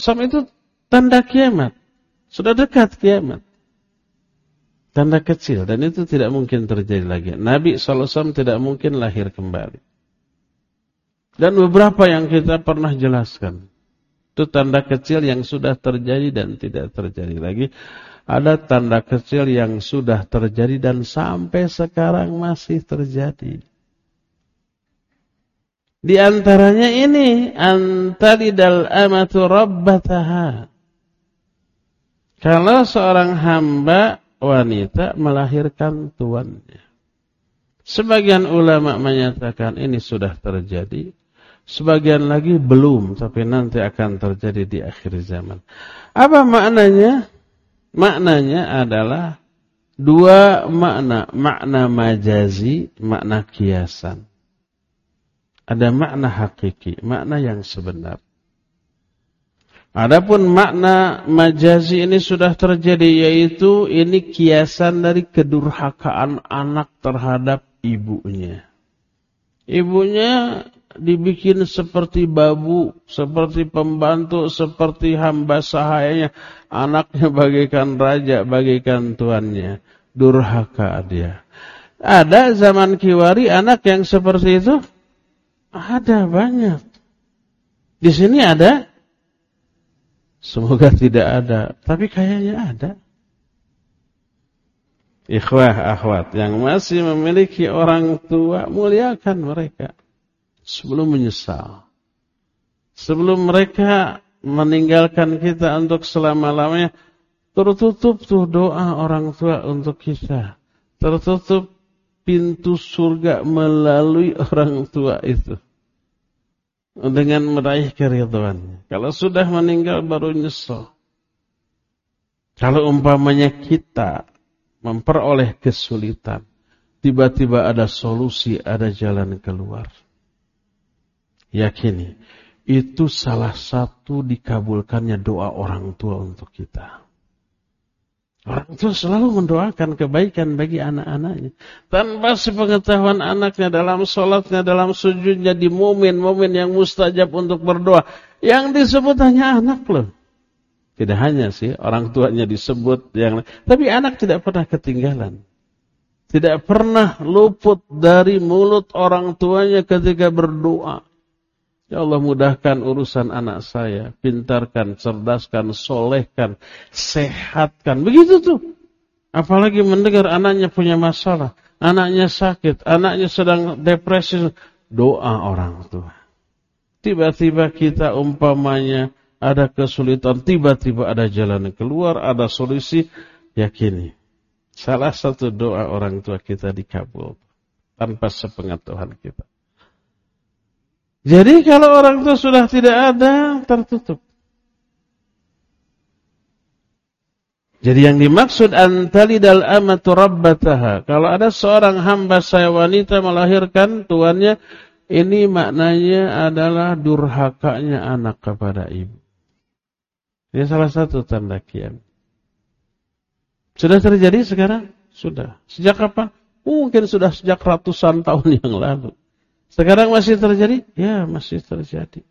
itu tanda kiamat. Sudah dekat kiamat. Tanda kecil. Dan itu tidak mungkin terjadi lagi. Nabi SAW tidak mungkin lahir kembali. Dan beberapa yang kita pernah jelaskan. Itu tanda kecil yang sudah terjadi dan tidak terjadi lagi. Ada tanda kecil yang sudah terjadi dan sampai sekarang masih terjadi. Di antaranya ini, antalidal amatu rabbataha. Kalau seorang hamba wanita melahirkan tuannya. Sebagian ulama menyatakan ini sudah terjadi. Sebagian lagi belum, tapi nanti akan terjadi di akhir zaman. Apa maknanya? Maknanya adalah dua makna. Makna majazi, makna kiasan. Ada makna hakiki, makna yang sebenar. Adapun makna majazi ini sudah terjadi, yaitu ini kiasan dari kedurhakaan anak terhadap ibunya. Ibunya dibikin seperti babu, seperti pembantu, seperti hamba sahayanya. Anaknya bagaikan raja, bagaikan tuannya. Durhaka dia. Ada zaman kiwari anak yang seperti itu? Ada banyak. Di sini ada? Semoga tidak ada. Tapi kayaknya ada. Ikhwah, akhwat yang masih memiliki orang tua, muliakan mereka. Sebelum menyesal. Sebelum mereka meninggalkan kita untuk selama-lamanya, tertutup tuh doa orang tua untuk kita. Tertutup pintu surga melalui orang tua itu. Dengan meraih keridhaannya. Kalau sudah meninggal baru nyesal. Kalau umpamanya kita memperoleh kesulitan, tiba-tiba ada solusi, ada jalan keluar. Yakini, itu salah satu dikabulkannya doa orang tua untuk kita. Orang tua selalu mendoakan kebaikan bagi anak-anaknya. Tanpa sepengetahuan anaknya dalam sholatnya, dalam sujudnya, di momen-momen yang mustajab untuk berdoa. Yang disebut hanya anak loh. Tidak hanya sih orang tuanya disebut, tapi anak tidak pernah ketinggalan. Tidak pernah luput dari mulut orang tuanya ketika berdoa. Ya Allah, mudahkan urusan anak saya, pintarkan, cerdaskan, solehkan, sehatkan. Begitu tuh. Apalagi mendengar anaknya punya masalah, anaknya sakit, anaknya sedang depresi. Doa orang tua. Tiba-tiba kita umpamanya ada kesulitan, tiba-tiba ada jalan keluar, ada solusi. Yakini, salah satu doa orang tua kita dikabul tanpa sepengetahuan kita. Jadi kalau orang tua sudah tidak ada, tertutup. Jadi yang dimaksud antalidal amatu rabbataha. Kalau ada seorang hamba saya wanita melahirkan tuannya, ini maknanya adalah durhakanya anak kepada ibu. Ini salah satu tanda kiamat. Sudah terjadi sekarang? Sudah. Sejak kapan? Mungkin sudah sejak ratusan tahun yang lalu. Sekarang masih terjadi? Ya, masih terjadi.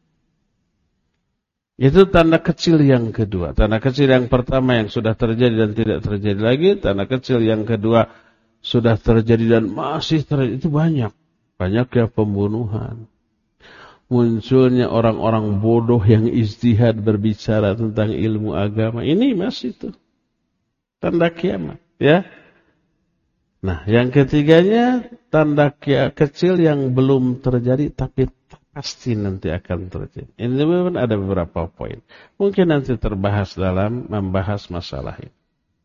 Itu tanda kecil yang kedua. Tanda kecil yang pertama yang sudah terjadi dan tidak terjadi lagi. Tanda kecil yang kedua sudah terjadi dan masih terjadi. Itu banyak. Banyak ya pembunuhan. Munculnya orang-orang bodoh yang ijtihad berbicara tentang ilmu agama. Ini masih itu. Tanda kiamat. Ya. Nah, yang ketiganya tanda kecil yang belum terjadi tapi pasti nanti akan terjadi. Ini memang ada beberapa poin. Mungkin nanti terbahas dalam membahas masalah ini.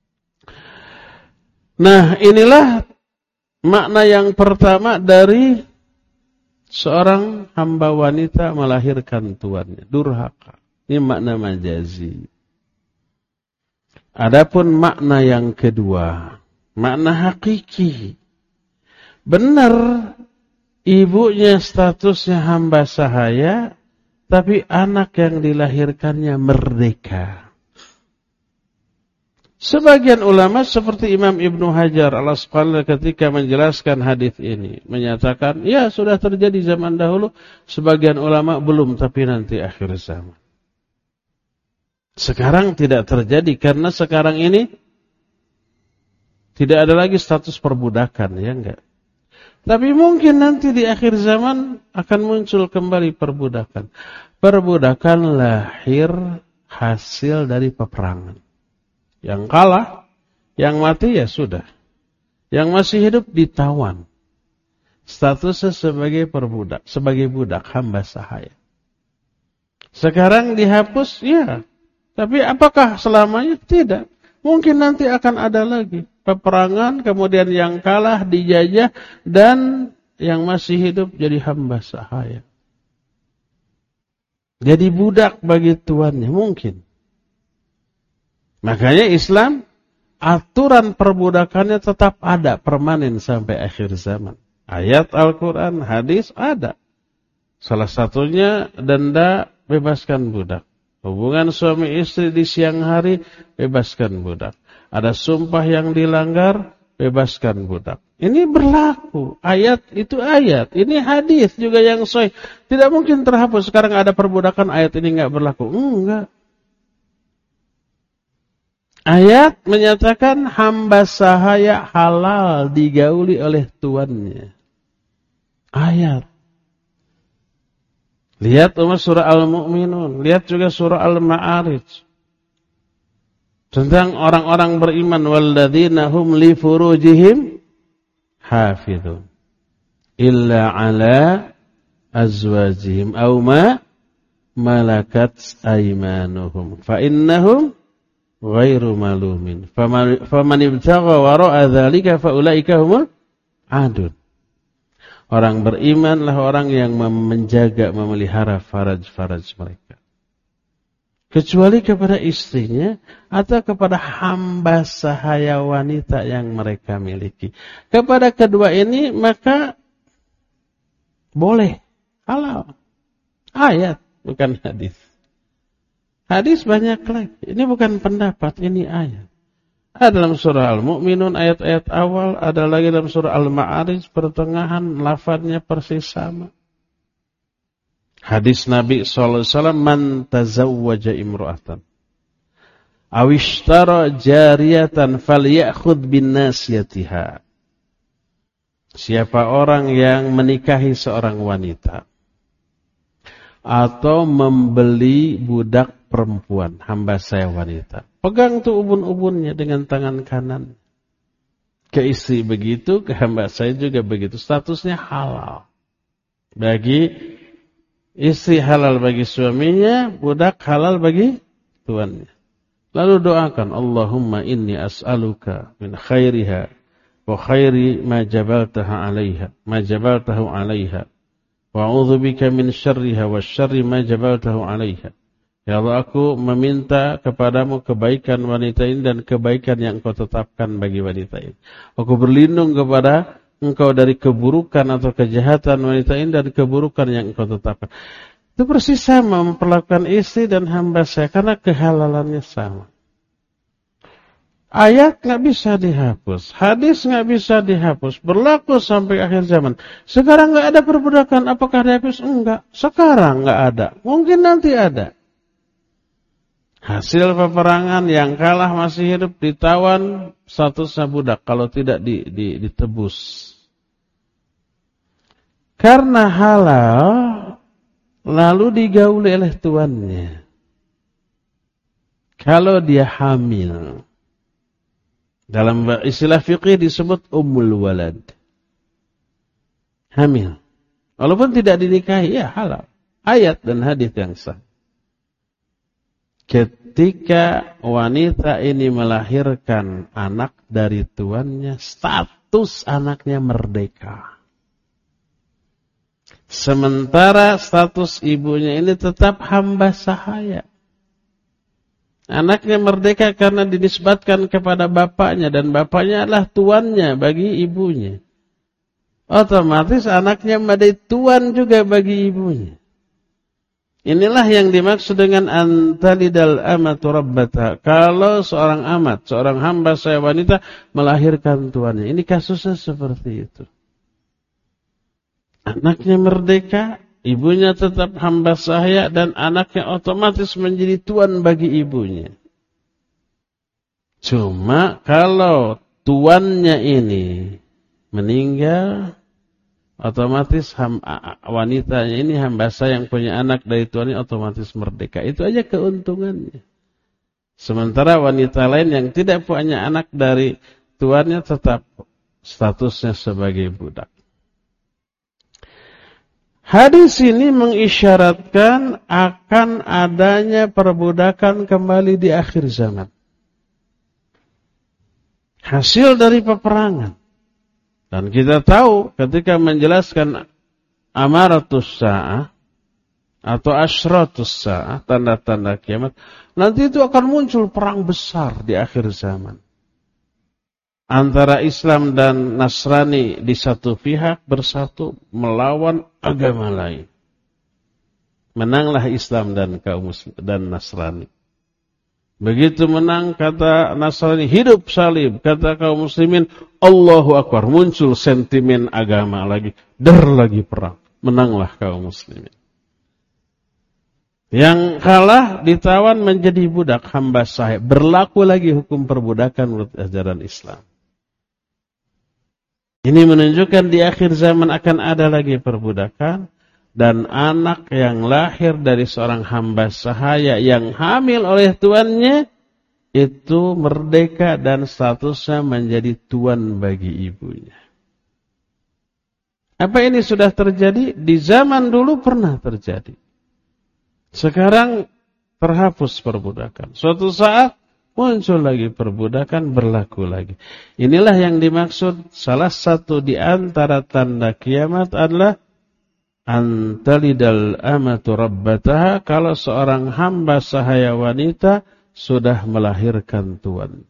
Nah, inilah makna yang pertama dari seorang hamba wanita melahirkan tuannya, durhaka. Ini makna majazi. Adapun makna yang kedua, makna hakiki. Benar, ibunya statusnya hamba sahaya, tapi anak yang dilahirkannya merdeka. Sebagian ulama seperti Imam Ibnu Hajar al-Asqalani ketika menjelaskan hadis ini menyatakan, ya sudah terjadi zaman dahulu. Sebagian ulama belum, tapi nanti akhir zaman. Sekarang tidak terjadi karena sekarang ini tidak ada lagi status perbudakan, ya enggak? Tapi mungkin nanti di akhir zaman akan muncul kembali perbudakan. Perbudakan lahir hasil dari peperangan. Yang kalah, yang mati ya sudah. Yang masih hidup ditawan. Statusnya sebagai perbudak, sebagai budak, hamba sahaya. Sekarang dihapus, ya. Tapi apakah selamanya? Tidak. Mungkin nanti akan ada lagi peperangan, kemudian yang kalah dijajah, dan yang masih hidup jadi hamba sahaya. Jadi budak bagi tuannya, mungkin. Makanya Islam, aturan perbudakannya tetap ada, permanen sampai akhir zaman. Ayat Al-Quran, hadis ada. Salah satunya denda, bebaskan budak. Hubungan suami istri di siang hari, bebaskan budak. Ada sumpah yang dilanggar, bebaskan budak. Ini berlaku. Ayat itu ayat. Ini hadis juga yang sahih. Tidak mungkin terhapus. Sekarang ada perbudakan, ayat ini enggak berlaku. Enggak. Ayat menyatakan hamba sahaya halal digauli oleh tuannya. Ayat. Lihat surah Al-Mu'minun. Lihat juga surah Al-Ma'arij. Tentang orang-orang beriman. Walladzina hum li furujihim hafidhun. Illa ala azwajihim. Aw ma malakat aymanuhum. Fa innahum ghairu malumin. Faman ibtagha wara'a dzalika fa ulaika humul adun. Orang berimanlah orang yang menjaga, memelihara faraj-faraj mereka. Kecuali kepada istrinya atau kepada hamba sahaya wanita yang mereka miliki. Kepada kedua ini maka boleh, halal. Ayat, bukan hadis. Hadis banyak lagi. Ini bukan pendapat, ini ayat. Ada dalam surah Al-Mu'minun ayat-ayat awal, ada lagi dalam surah Al-Ma'arij pertengahan, lafadznya persis sama. Hadis Nabi sallallahu alaihi wasallam, man tazawwaja imra'atan aw ishtara jariyatan falyakhudh bin nasiyatiha. Siapa orang yang menikahi seorang wanita atau membeli budak perempuan, hamba saya wanita, pegang tuh ubun-ubunnya dengan tangan kanan. Ke istri begitu, ke hamba saya juga begitu. Statusnya halal. Bagi istri halal bagi suaminya, budak halal bagi tuannya. Lalu doakan, Allahumma inni as'aluka min khairiha wa khairi ma jabaltahu 'alaiha. Wa a'udzubika min syarriha wa syarri ma jabaltahu 'alaiha. Ya Allah, aku meminta kepadamu kebaikan wanita ini dan kebaikan yang Engkau tetapkan bagi wanita ini. Aku berlindung kepada Engkau dari keburukan atau kejahatan wanita ini dan keburukan yang Engkau tetapkan. Itu persis sama memperlakukan istri dan hamba saya karena kehalalannya sama. Ayat nggak bisa dihapus, hadis nggak bisa dihapus, berlaku sampai akhir zaman. Sekarang nggak ada perbudakan, apakah dihapus? Enggak. Sekarang nggak ada, mungkin nanti ada. Hasil peperangan yang kalah masih hidup ditawan, statusnya budak kalau tidak ditebus. Karena halal lalu digauli oleh tuannya. Kalau dia hamil, dalam istilah fikih disebut ummul walad. Hamil. Walaupun tidak dinikahi, ya halal. Ayat dan hadis yang sah. Ketika wanita ini melahirkan anak dari tuannya, status anaknya merdeka. Sementara status ibunya ini tetap hamba sahaya. Anaknya merdeka karena dinisbatkan kepada bapaknya dan bapaknya adalah tuannya bagi ibunya. Otomatis anaknya menjadi tuan juga bagi ibunya. Inilah yang dimaksud dengan antalidal amatu rabbataha. Kalau seorang amat, seorang hamba saya wanita melahirkan tuannya. Ini kasusnya seperti itu. Anaknya merdeka, ibunya tetap hamba sahaya dan anaknya otomatis menjadi tuan bagi ibunya. Cuma kalau tuannya ini meninggal, otomatis wanitanya ini hamba sahaya yang punya anak dari tuannya otomatis merdeka. Itu aja keuntungannya. Sementara wanita lain yang tidak punya anak dari tuannya tetap statusnya sebagai budak. Hadis ini mengisyaratkan akan adanya perbudakan kembali di akhir zaman. Hasil dari peperangan. Dan kita tahu ketika menjelaskan amaratus sa'ah atau asyratus sa'ah, tanda-tanda kiamat, nanti itu akan muncul perang besar di akhir zaman. Antara Islam dan Nasrani di satu pihak bersatu melawan agama lain. Menanglah Islam dan kaum Muslim dan Nasrani. Begitu menang, kata Nasrani, hidup salib. Kata kaum Muslimin, Allahu Akbar. Muncul sentimen agama lagi. Lagi perang. Menanglah kaum Muslimin. Yang kalah ditawan menjadi budak, hamba sahaya. Berlaku lagi hukum perbudakan menurut ajaran Islam. Ini menunjukkan di akhir zaman akan ada lagi perbudakan. Dan anak yang lahir dari seorang hamba sahaya yang hamil oleh tuannya, itu merdeka dan statusnya menjadi tuan bagi ibunya. Apa ini sudah terjadi? Di zaman dulu pernah terjadi. Sekarang terhapus perbudakan. Suatu saat muncul lagi perbudakan, berlaku lagi. Inilah yang dimaksud, salah satu di antara tanda kiamat adalah antalidal amatu rabbataha, kalau seorang hamba sahaya wanita sudah melahirkan tuan.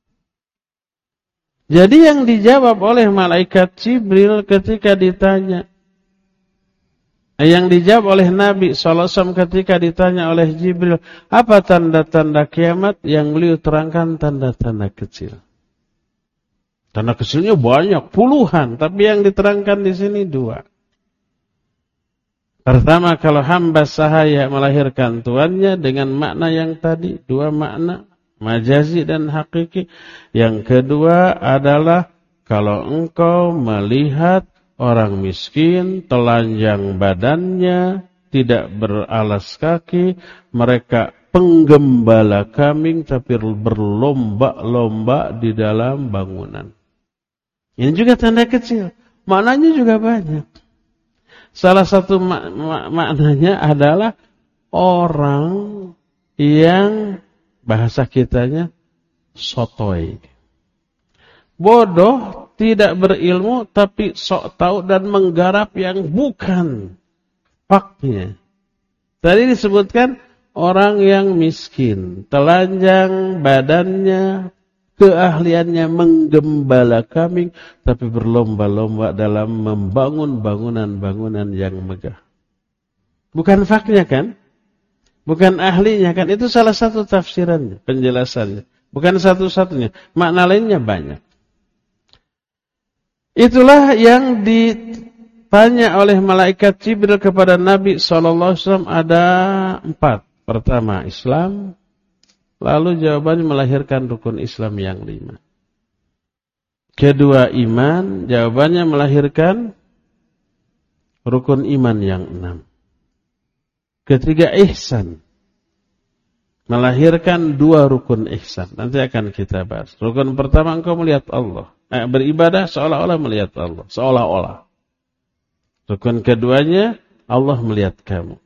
Jadi yang dijawab oleh malaikat Jibril ketika ditanya, yang dijawab oleh Nabi SAW ketika ditanya oleh Jibril, apa tanda-tanda kiamat? Yang beliau terangkan tanda-tanda kecil. Tanda kecilnya banyak, puluhan, tapi yang diterangkan di sini 2. Pertama, kalau hamba sahaya melahirkan tuannya dengan makna yang tadi, 2 makna, majazi dan hakiki. Yang kedua adalah kalau engkau melihat orang miskin, telanjang badannya, tidak beralas kaki, mereka penggembala kambing tapi berlomba-lomba di dalam bangunan. Ini juga tanda kecil, maknanya juga banyak. Salah satu maknanya adalah orang yang bahasa kitanya sotoy. Bodoh, tidak berilmu, tapi sok tahu dan menggarap yang bukan faknya. Tadi disebutkan orang yang miskin, telanjang badannya, keahliannya menggembala kambing, tapi berlomba-lomba dalam membangun bangunan-bangunan yang megah. Bukan faknya kan? Bukan ahlinya kan? Itu salah satu tafsirannya, penjelasannya. Bukan satu-satunya, makna lainnya banyak. Itulah yang ditanya oleh malaikat Jibril kepada Nabi SAW, ada 4. Pertama, Islam. Lalu jawabannya melahirkan rukun Islam yang 5. Kedua, iman. Jawabannya melahirkan rukun iman yang 6. Ketiga, ihsan. Melahirkan 2 rukun ihsan. Nanti akan kita bahas. Rukun pertama, engkau melihat Allah. Beribadah seolah-olah melihat Allah. Seolah-olah. Rukun keduanya, Allah melihat kamu.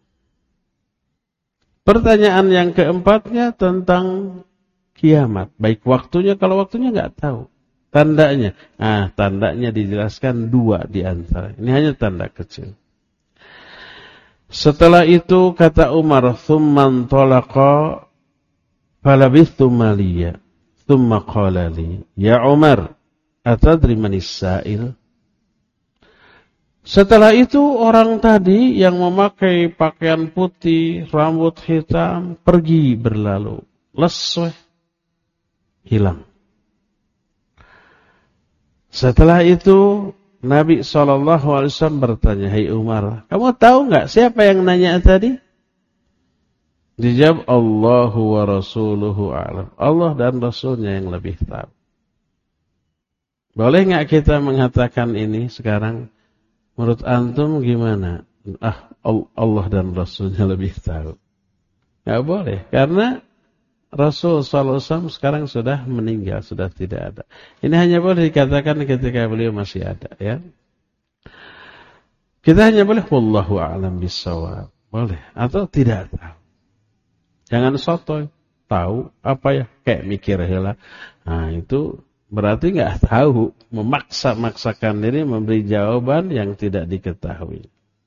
Pertanyaan yang keempatnya tentang kiamat. Baik waktunya, kalau waktunya nggak tahu. Tandanya. Tandanya dijelaskan 2 di antara. Ini hanya tanda kecil. Setelah itu kata Umar, "Tsumman talaqa falabithtu maliya. Tsumma qala li, ya Umar, atadri manis sa'il?" Setelah itu orang tadi yang memakai pakaian putih, rambut hitam, pergi berlalu. Lesweh, hilang. Setelah itu Nabi SAW bertanya, "Hai Umar, kamu tahu nggak siapa yang nanya tadi?" Dijawab, "Allahu wa rasuluhu a'lam." Allah dan Rasulnya yang lebih tahu. Boleh nggak kita mengatakan ini sekarang? Menurut antum gimana? Allah dan Rasulnya lebih tahu. Nggak boleh, karena Rasul SAW sekarang sudah meninggal, sudah tidak ada. Ini hanya boleh dikatakan ketika beliau masih ada, ya. Kita hanya boleh wallahu a'lam bissawab. Boleh atau tidak tahu. Jangan sotoy, tahu apa ya kayak mikir heula. Nah, itu berarti enggak tahu, memaksa-maksakan diri memberi jawaban yang tidak diketahui.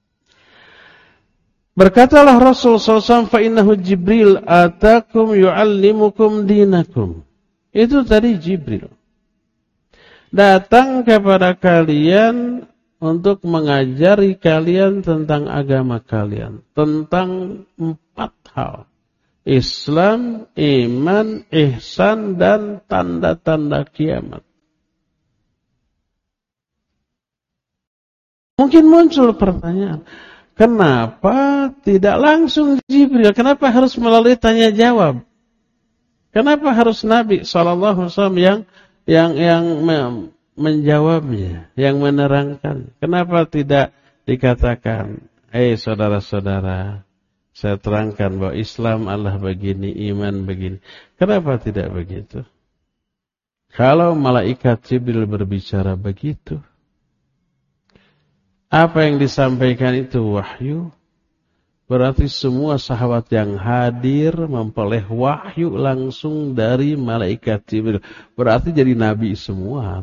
Berkatalah Rasul SAW, "Fa'innahu Jibril atakum yu'allimukum dinakum." Itu tadi Jibril. Datang kepada kalian untuk mengajari kalian tentang agama kalian. Tentang 4 hal. Islam, iman, ihsan, dan tanda-tanda kiamat. Mungkin muncul pertanyaan. Kenapa tidak langsung Jibril? Kenapa harus melalui tanya jawab? Kenapa harus Nabi SAW yang menjawabnya, yang menerangkan? Kenapa tidak dikatakan, saudara-saudara, saya terangkan bahwa Islam Allah begini, iman begini. Kenapa tidak begitu? Kalau malaikat Jibril berbicara begitu, apa yang disampaikan itu wahyu, berarti semua sahabat yang hadir memperoleh wahyu langsung dari malaikat Jibril. Berarti jadi nabi semua.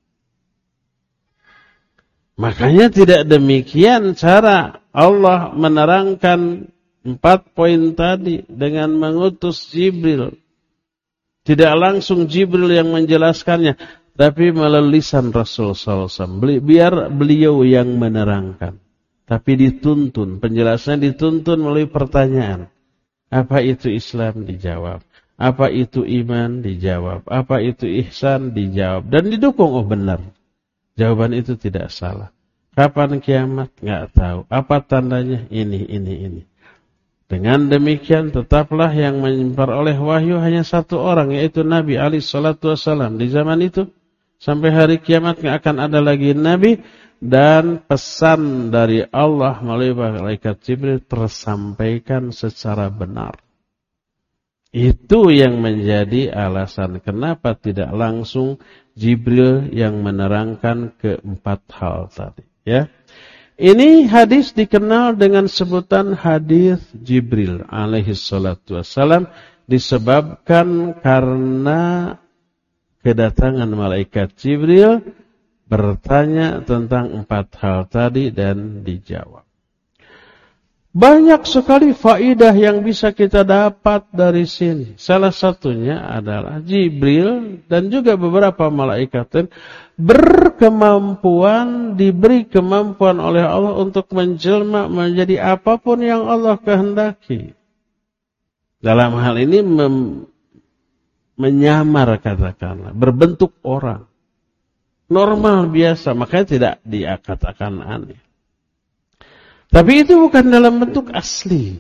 Makanya tidak demikian cara Allah menerangkan 4 poin tadi dengan mengutus Jibril. Tidak langsung Jibril yang menjelaskannya, tapi melalui lisan Rasul SAW. Biar beliau yang menerangkan. Tapi dituntun, penjelasannya dituntun melalui pertanyaan. Apa itu Islam? Dijawab. Apa itu iman? Dijawab. Apa itu ihsan? Dijawab. Dan didukung, oh benar. Jawaban itu tidak salah. Kapan kiamat? Nggak tahu. Apa tandanya? Ini. Dengan demikian tetaplah yang memperoleh wahyu hanya 1 orang, yaitu Nabi SAW di zaman itu. Sampai hari kiamat nggak akan ada lagi Nabi, dan pesan dari Allah melalui malaikat Jibril tersampaikan secara benar. Itu yang menjadi alasan kenapa tidak langsung Jibril yang menerangkan ke-4 hal tadi. Ya, ini hadis dikenal dengan sebutan hadis Jibril alaihi salatu wassalam, disebabkan karena kedatangan malaikat Jibril bertanya tentang 4 hal tadi dan dijawab. Banyak sekali faidah yang bisa kita dapat dari sini. Salah satunya adalah Jibril dan juga beberapa malaikat berkemampuan, diberi kemampuan oleh Allah untuk menjelma menjadi apapun yang Allah kehendaki. Dalam hal ini menyamar, katakanlah, berbentuk orang. Normal, biasa, makanya tidak dikatakan aneh. Tapi itu bukan dalam bentuk asli.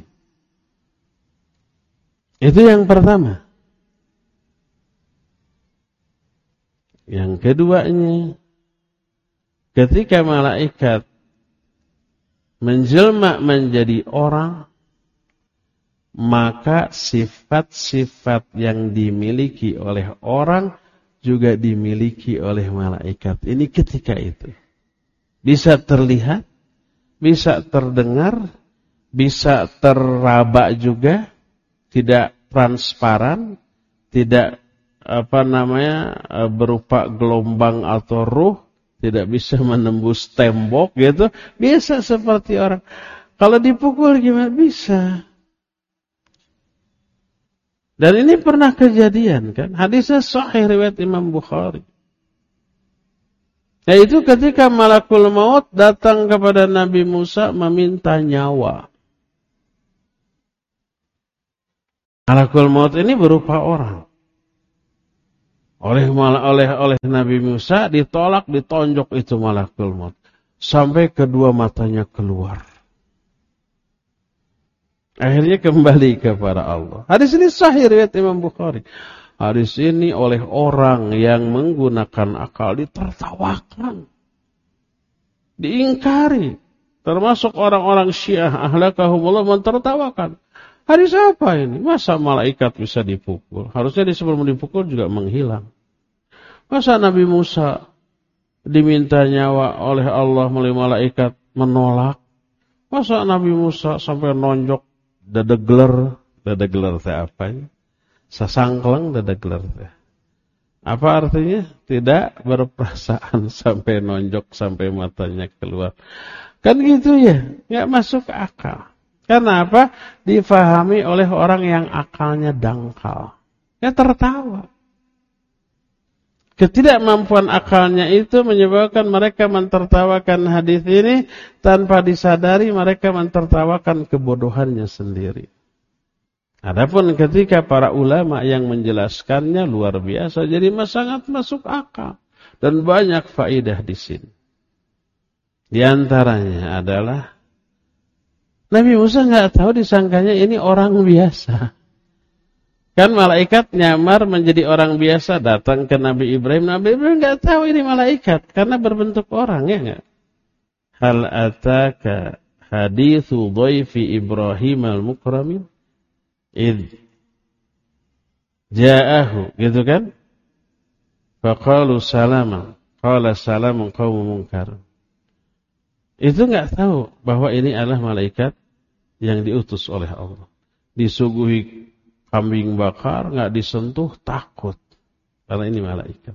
Itu yang pertama. Yang keduanya, ketika malaikat menjelma menjadi orang, maka sifat-sifat yang dimiliki oleh orang juga dimiliki oleh malaikat. Ini ketika itu. Bisa terlihat, bisa terdengar, bisa teraba juga, tidak transparan, tidak berupa gelombang atau ruh, tidak bisa menembus tembok gitu. Biasa seperti orang. Kalau dipukul gimana? Bisa. Dan ini pernah kejadian kan? Hadisnya sahih riwayat Imam Bukhari. Yaitu ketika malakul maut datang kepada Nabi Musa meminta nyawa. Malakul maut ini berupa orang. oleh Nabi Musa, ditolak, ditonjok itu malakul maut sampai kedua matanya keluar. Akhirnya kembali kepada Allah. Hadis ini sahih riwayat Imam Bukhari. Hadis ini oleh orang yang menggunakan akal ditertawakan, diingkari. Termasuk orang-orang Syiah ahlakahumullah mentertawakan. Hadis apa ini? Masa malaikat bisa dipukul? Harusnya sebelum dipukul juga menghilang. Masa Nabi Musa diminta nyawa oleh Allah melalui malaikat menolak? Masa Nabi Musa sampai nonjok dadegler teh apa ini? Sasangkleng dadegler teh. Apa artinya? Tidak berperasaan sampai nonjok sampai matanya keluar. Kan gitu ya, nggak masuk akal. Karena apa? Difahami oleh orang yang akalnya dangkal. Ya tertawa. Ketidakmampuan akalnya itu menyebabkan mereka mentertawakan hadis ini tanpa disadari mereka mentertawakan kebodohannya sendiri. Adapun ketika para ulama yang menjelaskannya luar biasa, jadi sangat masuk akal dan banyak faedah di sini. Di antaranya adalah Nabi Musa nggak tahu, disangkanya ini orang biasa. Kan malaikat nyamar menjadi orang biasa datang ke Nabi Ibrahim. Nabi Ibrahim nggak tahu ini malaikat karena berbentuk orang, ya nggak? Hal ataka hadithu dhaifi Ibrahim al-mukramin id ja'ahu, gitu kan? Faqalu salaman qala salamun qaumun munkar. Itu nggak tahu bahwa ini adalah malaikat yang diutus oleh Allah. Disuguhi kambing bakar, nggak disentuh, takut. Karena ini malaikat.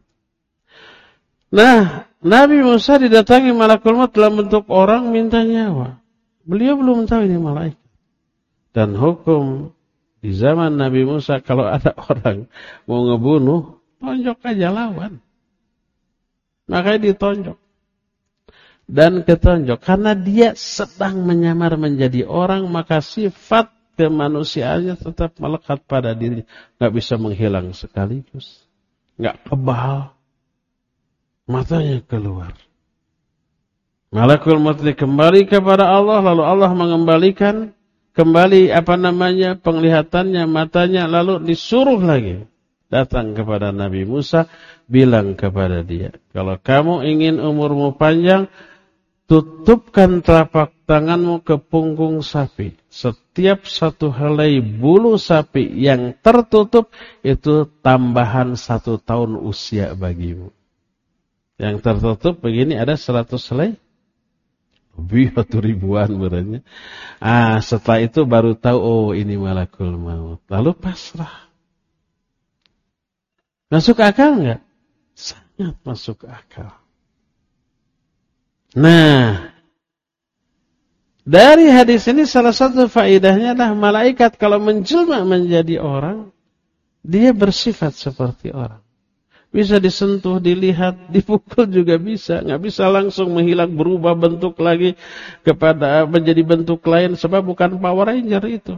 Nah, Nabi Musa didatangi malakul maut dalam bentuk orang minta nyawa. Beliau belum tahu ini malaikat. Dan hukum di zaman Nabi Musa, kalau ada orang mau ngebunuh, tonjok aja lawan. Makanya ditonjok. Dan ketonjok. Karena dia sedang menyamar menjadi orang, maka sifat kemanusiaannya tetap melekat pada dirinya. Nggak bisa menghilang sekaligus. Nggak kebal. Matanya keluar. Malakul maut kembali kepada Allah, lalu Allah mengembalikan kembali penglihatannya, matanya, lalu disuruh lagi datang kepada Nabi Musa, bilang kepada dia, kalau kamu ingin umurmu panjang, tutupkan telapak tanganmu ke punggung sapi. Setiap satu helai bulu sapi yang tertutup itu tambahan 1 tahun usia bagimu. Yang tertutup begini ada 100 helai. Lebih atau ribuan berarti. Setelah itu baru tahu, oh ini malakul maut. Lalu pasrah. Masuk akal enggak? Sangat masuk akal. Nah, dari hadis ini salah satu faedahnya adalah malaikat kalau menjelma menjadi orang, dia bersifat seperti orang. Bisa disentuh, dilihat, dipukul juga bisa. Nggak bisa langsung menghilang, berubah bentuk lagi kepada menjadi bentuk lain, sebab bukan Power Ranger itu.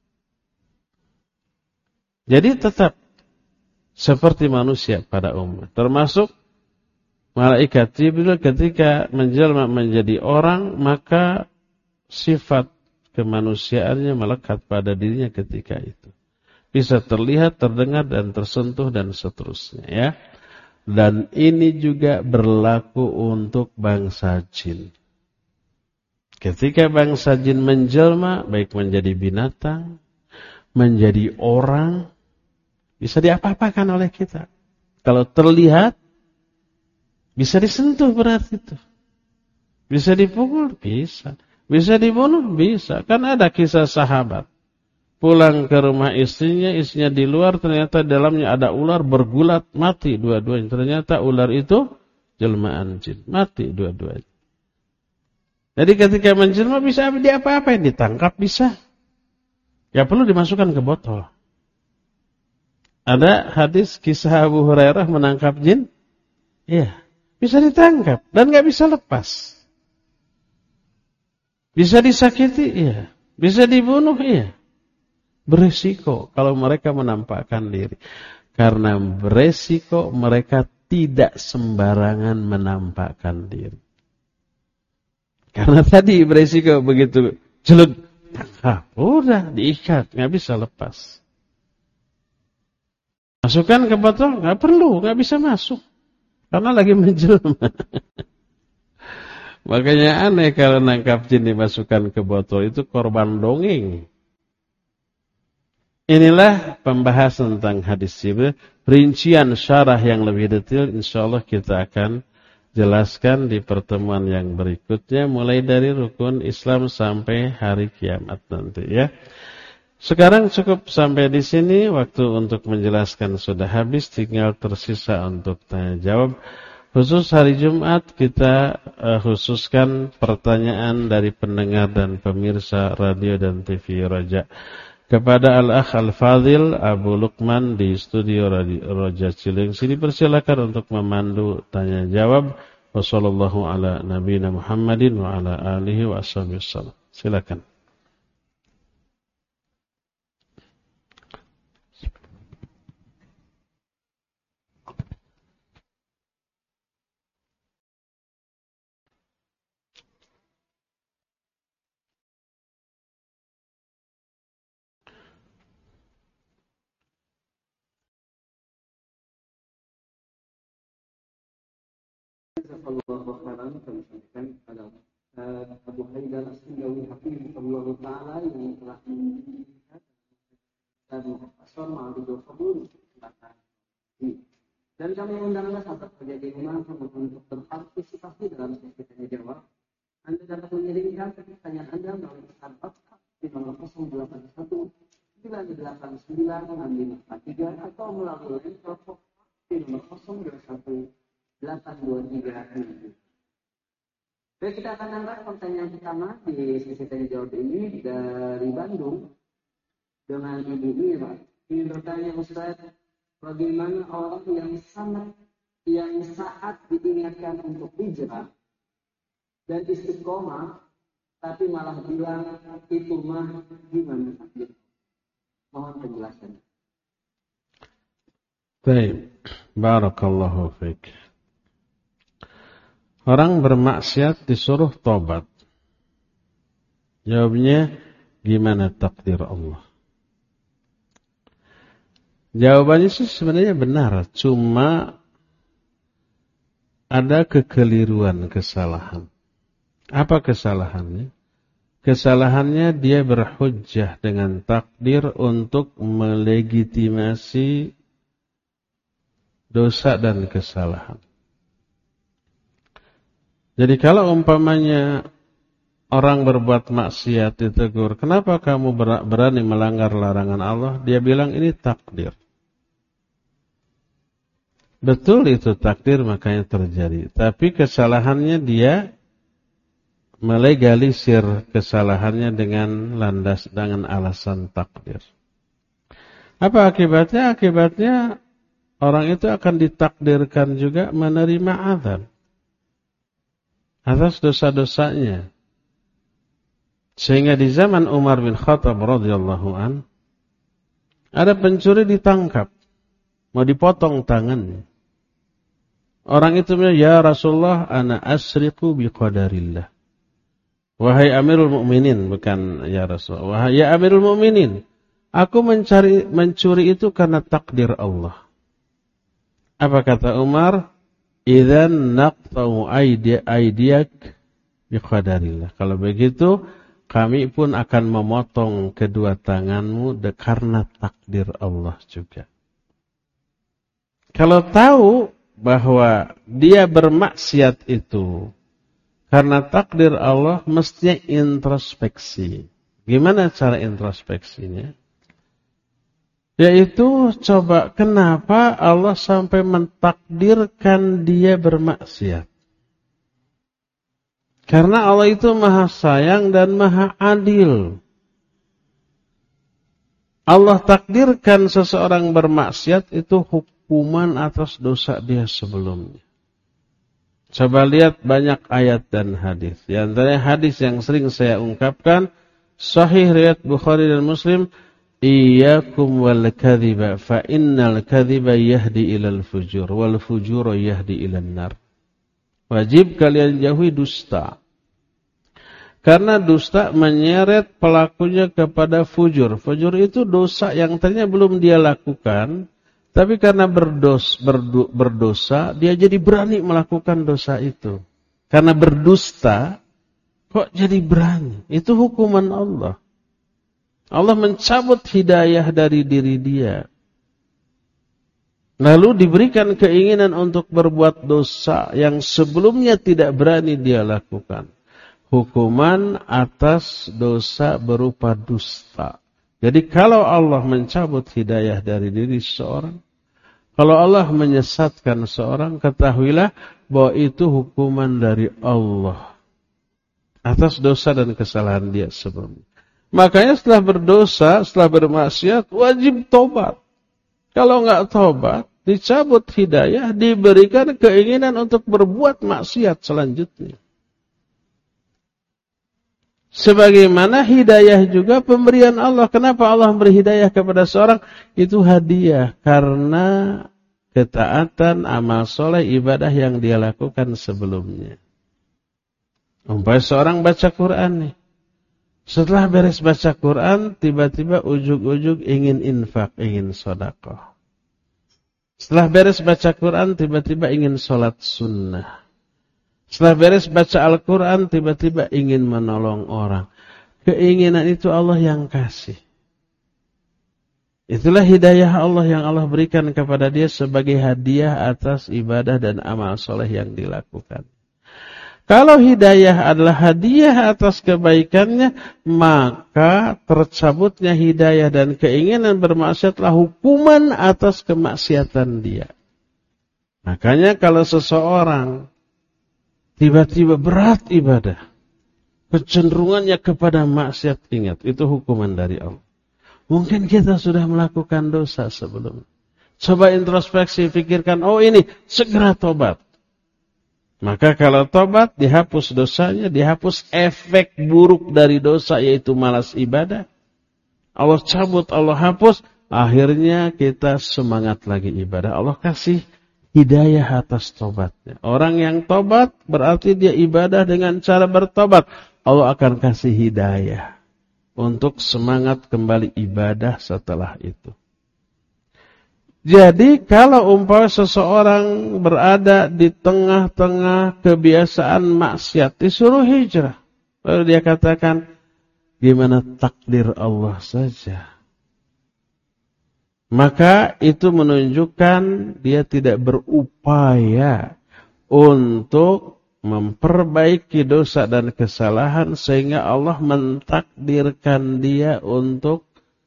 Jadi tetap seperti manusia pada umumnya. Termasuk malaikat Jibril ketika menjelma menjadi orang, maka sifat kemanusiaannya melekat pada dirinya ketika itu. Bisa terlihat, terdengar, dan tersentuh, dan seterusnya. Ya. Dan ini juga berlaku untuk bangsa jin. Ketika bangsa jin menjelma, baik menjadi binatang, menjadi orang, bisa diapa-apakan oleh kita. Kalau terlihat, bisa disentuh berarti itu. Bisa dipukul? Bisa. Bisa dibunuh? Bisa. Kan ada kisah sahabat. Pulang ke rumah istrinya di luar, ternyata dalamnya ada ular bergulat, mati dua-duanya. Ternyata ular itu jelmaan jin, mati dua-duanya. Jadi ketika menjelma bisa diapa-apain, ditangkap bisa. Ya perlu dimasukkan ke botol. Ada hadis kisah Abu Hurairah menangkap jin? Iya. Bisa ditangkap dan nggak bisa lepas. Bisa disakiti? Iya. Bisa dibunuh? Iya. Berisiko kalau mereka menampakkan diri. Karena beresiko mereka tidak sembarangan menampakkan diri. Karena tadi beresiko begitu jelek, udah diikat, nggak bisa lepas. Masukkan ke botol, nggak perlu, nggak bisa masuk, karena lagi menjelma. Makanya aneh kalau nangkap jin dimasukkan ke botol, itu korban dongeng. Inilah pembahasan tentang hadis Jibril. Rincian syarah yang lebih detail, insyaallah kita akan jelaskan di pertemuan yang berikutnya, mulai dari rukun Islam sampai hari kiamat nanti ya. Sekarang cukup sampai di sini, waktu untuk menjelaskan sudah habis, tinggal tersisa untuk tanya jawab. Khusus hari Jumat kita khususkan pertanyaan dari pendengar dan pemirsa radio dan TV Raja. Kepada Al-Akh Al-Fadhil Abu Luqman di studio Raja Cilengsi, dipersilakan untuk memandu tanya jawab. Wassallallahu ala nabiyina Muhammadin wa ala alihi wa ashabihi wasallam. Silakan. Allahu khairan, kami sampaikan kepada Abu Haidar As-Sundawi Hafizahullah Ta'ala yang telah mengingatkan dan Pastor Ma'abudul Qabul. Dan kami undanglah sahabat penjaga iman untuk berpartisipasi dalam sesi tanya jawab. Anda dapat mengirimkan pertanyaan Anda melalui pesan WhatsApp di nomor 081 989 6543 atau melalui line telepon di nomor 021 823. Baik, kita akan angkat pertanyaan pertama di sesi tanya jawab ini dari Bandung dengan Ibu Mira. Ini bertanya, Ustaz, bagaimana orang yang saat diingatkan untuk hijrah dan istiqomah tapi malah bilang itu mah gimana? Mohon penjelasan. Baik, barakallahu fiik. Orang bermaksiat disuruh tobat. Jawabnya, gimana takdir Allah? Jawabannya sih sebenarnya benar, cuma ada kekeliruan, kesalahan. Apa kesalahannya? Kesalahannya dia berhujjah dengan takdir untuk melegitimasi dosa dan kesalahan. Jadi kalau umpamanya orang berbuat maksiat ditegur, kenapa kamu berani melanggar larangan Allah? Dia bilang ini takdir. Betul itu takdir, makanya terjadi. Tapi kesalahannya dia melegalisir kesalahannya dengan alasan takdir. Apa akibatnya? Akibatnya orang itu akan ditakdirkan juga menerima azab atas dosa-dosanya. Sehingga di zaman Umar bin Khattab radhiyallahu an, ada pencuri ditangkap, mau dipotong tangannya. Orang itu bilang, "Ya Rasulullah, ana asriqu biqadarillah." Wahai Amirul Mukminin, bukan ya Rasulullah. Wahai ya Amirul Mukminin, aku mencuri itu karena takdir Allah. Apa kata Umar? Idzan naqta'u aydiyak biqadarillah. Kalau begitu, kami pun akan memotong kedua tanganmu karena takdir Allah juga. Kalau tahu bahwa dia bermaksiat itu karena takdir Allah, mestinya introspeksi. Gimana cara introspeksinya? Yaitu coba kenapa Allah sampai mentakdirkan dia bermaksiat. Karena Allah itu maha sayang dan maha adil. Allah takdirkan seseorang bermaksiat itu hukuman atas dosa dia sebelumnya. Coba lihat banyak ayat dan hadis. Di antaranya hadis yang sering saya ungkapkan, Sahih riwayat Bukhari dan Muslim, Iyyakum wal kadhiba fa innal kadhiba yahdi ilal fujur wal fujur yahdi ilan nar. Wajib kalian jauhi dusta. Karena dusta menyeret pelakunya kepada fujur. Fujur itu dosa yang tadinya belum dia lakukan, tapi karena berdosa, dia jadi berani melakukan dosa itu. Karena berdusta, kok jadi berani? Itu hukuman Allah. Allah mencabut hidayah dari diri dia. Lalu diberikan keinginan untuk berbuat dosa yang sebelumnya tidak berani dia lakukan. Hukuman atas dosa berupa dusta. Jadi kalau Allah mencabut hidayah dari diri seseorang, kalau Allah menyesatkan seorang, ketahuilah bahwa itu hukuman dari Allah atas dosa dan kesalahan dia sebelumnya. Makanya setelah berdosa, setelah bermaksiat, wajib tobat. Kalau enggak tobat, dicabut hidayah, diberikan keinginan untuk berbuat maksiat selanjutnya. Sebagaimana hidayah juga pemberian Allah. Kenapa Allah memberi hidayah kepada seorang? Itu hadiah. Karena ketaatan, amal soleh, ibadah yang dia lakukan sebelumnya. Umpamanya seorang baca Quran nih. Setelah beres baca Quran, tiba-tiba ujug-ujug ingin infak, ingin sedekah. Setelah beres baca Quran, tiba-tiba ingin sholat sunnah. Setelah beres baca Al-Quran, tiba-tiba ingin menolong orang. Keinginan itu Allah yang kasih. Itulah hidayah Allah yang Allah berikan kepada dia sebagai hadiah atas ibadah dan amal soleh yang dilakukan. Kalau hidayah adalah hadiah atas kebaikannya, maka tercabutnya hidayah dan keinginan bermaksiatlah hukuman atas kemaksiatan dia. Makanya kalau seseorang tiba-tiba berat ibadah, kecenderungannya kepada maksiat, ingat, itu hukuman dari Allah. Mungkin kita sudah melakukan dosa sebelumnya. Coba introspeksi, pikirkan, oh ini, segera tobat. Maka kalau tobat, dihapus dosanya, dihapus efek buruk dari dosa, yaitu malas ibadah. Allah cabut, Allah hapus, akhirnya kita semangat lagi ibadah. Allah kasih hidayah atas tobatnya. Orang yang tobat berarti dia ibadah dengan cara bertobat. Allah akan kasih hidayah untuk semangat kembali ibadah setelah itu. Jadi kalau umpama seseorang berada di tengah-tengah kebiasaan maksiat, disuruh hijrah. Lalu dia katakan, gimana takdir Allah saja. Maka itu menunjukkan dia tidak berupaya untuk memperbaiki dosa dan kesalahan sehingga Allah mentakdirkan dia untuk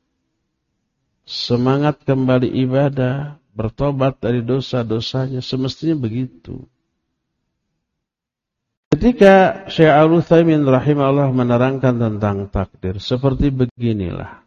semangat kembali ibadah, bertobat dari dosa-dosanya. Semestinya begitu. Ketika Syekh Al-Utsaimin rahimahullah menerangkan tentang takdir, seperti beginilah.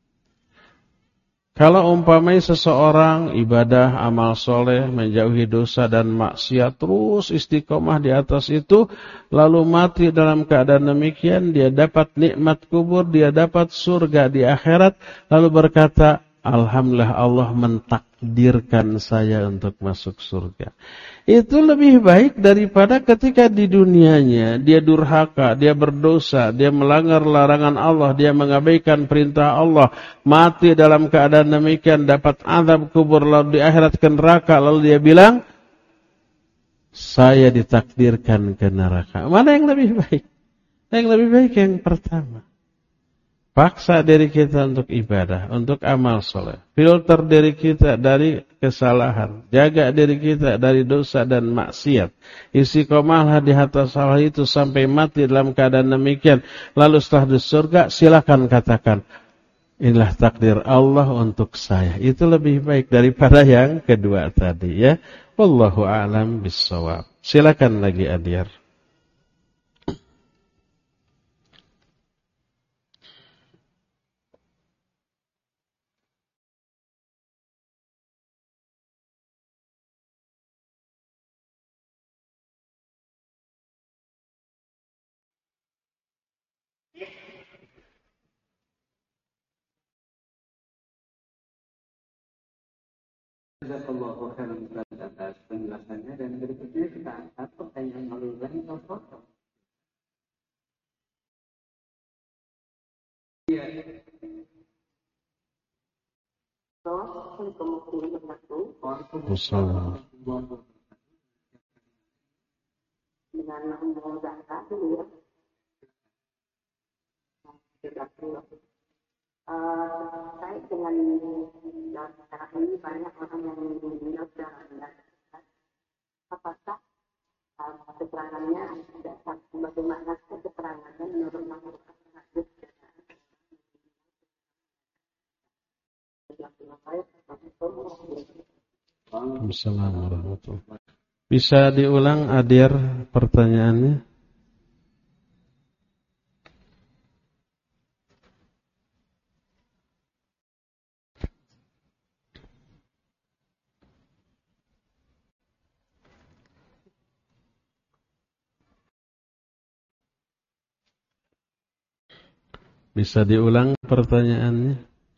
Kalau umpamanya seseorang ibadah, amal soleh, menjauhi dosa dan maksiat, terus istiqomah di atas itu, lalu mati dalam keadaan demikian, dia dapat nikmat kubur, dia dapat surga di akhirat, lalu berkata, alhamdulillah Allah mentakdirkan saya untuk masuk surga. Itu lebih baik daripada ketika di dunianya dia durhaka, dia berdosa, dia melanggar larangan Allah, dia mengabaikan perintah Allah, mati dalam keadaan demikian, dapat azab kubur, lalu di akhirat ke neraka, lalu dia bilang, saya ditakdirkan ke neraka. Mana yang lebih baik? Yang lebih baik yang pertama. Paksa diri kita untuk ibadah, untuk amal soleh. Filter diri kita dari kesalahan. Jaga diri kita dari dosa dan maksiat. Istiqomahlah di atas hal itu sampai mati dalam keadaan demikian. Lalu setelah di surga, silakan katakan, inilah takdir Allah untuk saya. Itu lebih baik daripada yang kedua tadi, ya. Wallahu a'lam bissawab. Silakan lagi Adyar. Jazakallahu khairan atas penjelasannya, dan berikutnya kita angkat pertanyaan melalui line telepon. Iya. Assalamualaikum warahmatullahi wabarakatuh. Dengan memudahkan dulu ya. Saya dengan sekarang ini banyak orang yang mengingat dan apakah keterangannya ada bagaimana keterangannya menurut masyarakat hadis. Assalamualaikum warahmatullahi wabarakatuh. Bisa diulang Adir pertanyaannya? Bisa diulang pertanyaannya?